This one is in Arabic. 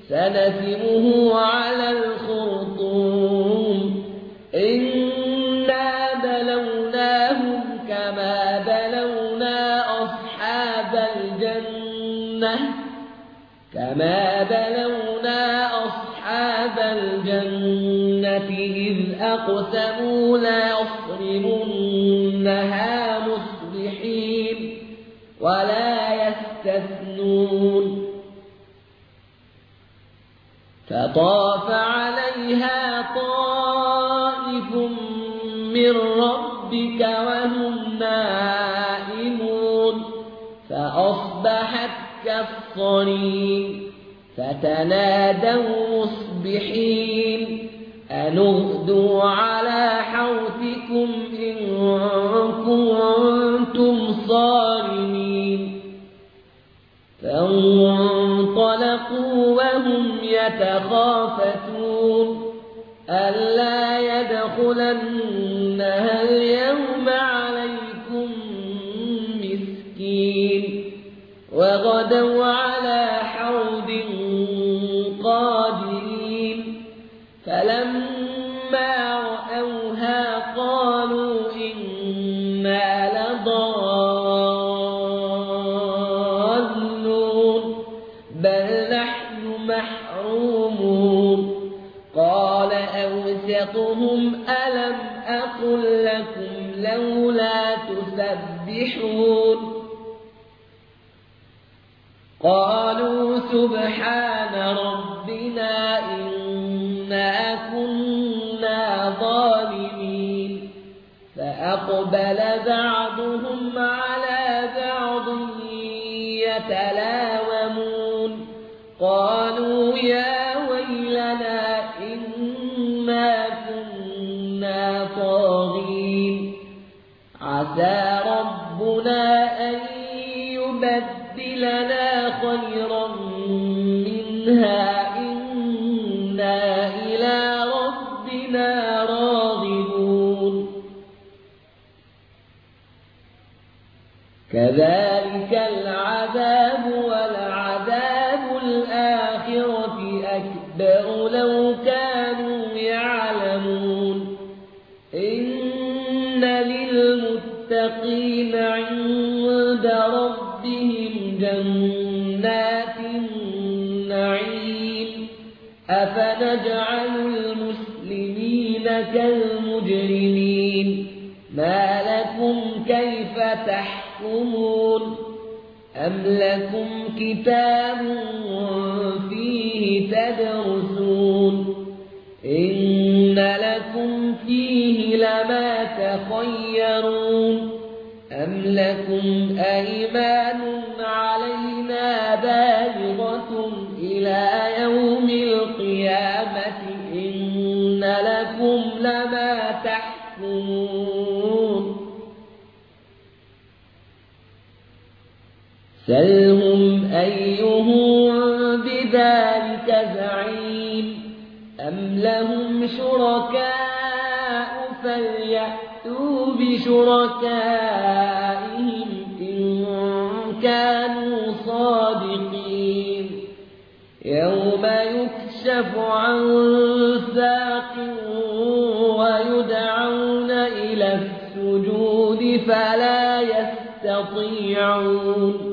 سنسمه على الخرطوم إنا بلوناهم كما بلونا أصحاب الجنة إذ أقسموا ليصرمنها مصبحين ولا يستثنون فطاف عليها طائف من ربك وهم نائمون فأصبحت كالصريم فتنادوا مصبحين أن اغدوا على حرثكم إن كنتم صارمين فانطلقوا وهم يتخافتون ألا يدخلنها اليوم عليكم مسكين وغدوا على حوض قادرين فلما رأوها قالوا إنا لضالون بل نحن محرومون قال أوسطهم ألم أقل لكم لولا تسبحون قالوا سبحان ربنا إنا كنا ظالمين فأقبل بعضهم على بعض يتلاومون قالوا يا ويلنا إنا كنا طاغين عسى ربنا أن يبدلنا خيرا منها إنا إلى ربنا راغبون كذلك العذاب ولعذاب الآخرة أكبر لو كانوا يعلمون إن للمتقين عند ربهم جنات النعيم أفنجعل المسلمين كالمجرمين ما لكم كيف تحكمون أم لكم كتاب فيه تدرسون إن لكم فيه لما تخيرون أم لكم أيمان علينا بالغة إلى يوم القيامة إن لكم لما تحكمون سلهم أيهم بذلك زعيم أم لهم شركاء فليأتوا بشركائهم إن كانوا صادقين يوم يكشف عن ساق ويدعون إلى السجود فلا يستطيعون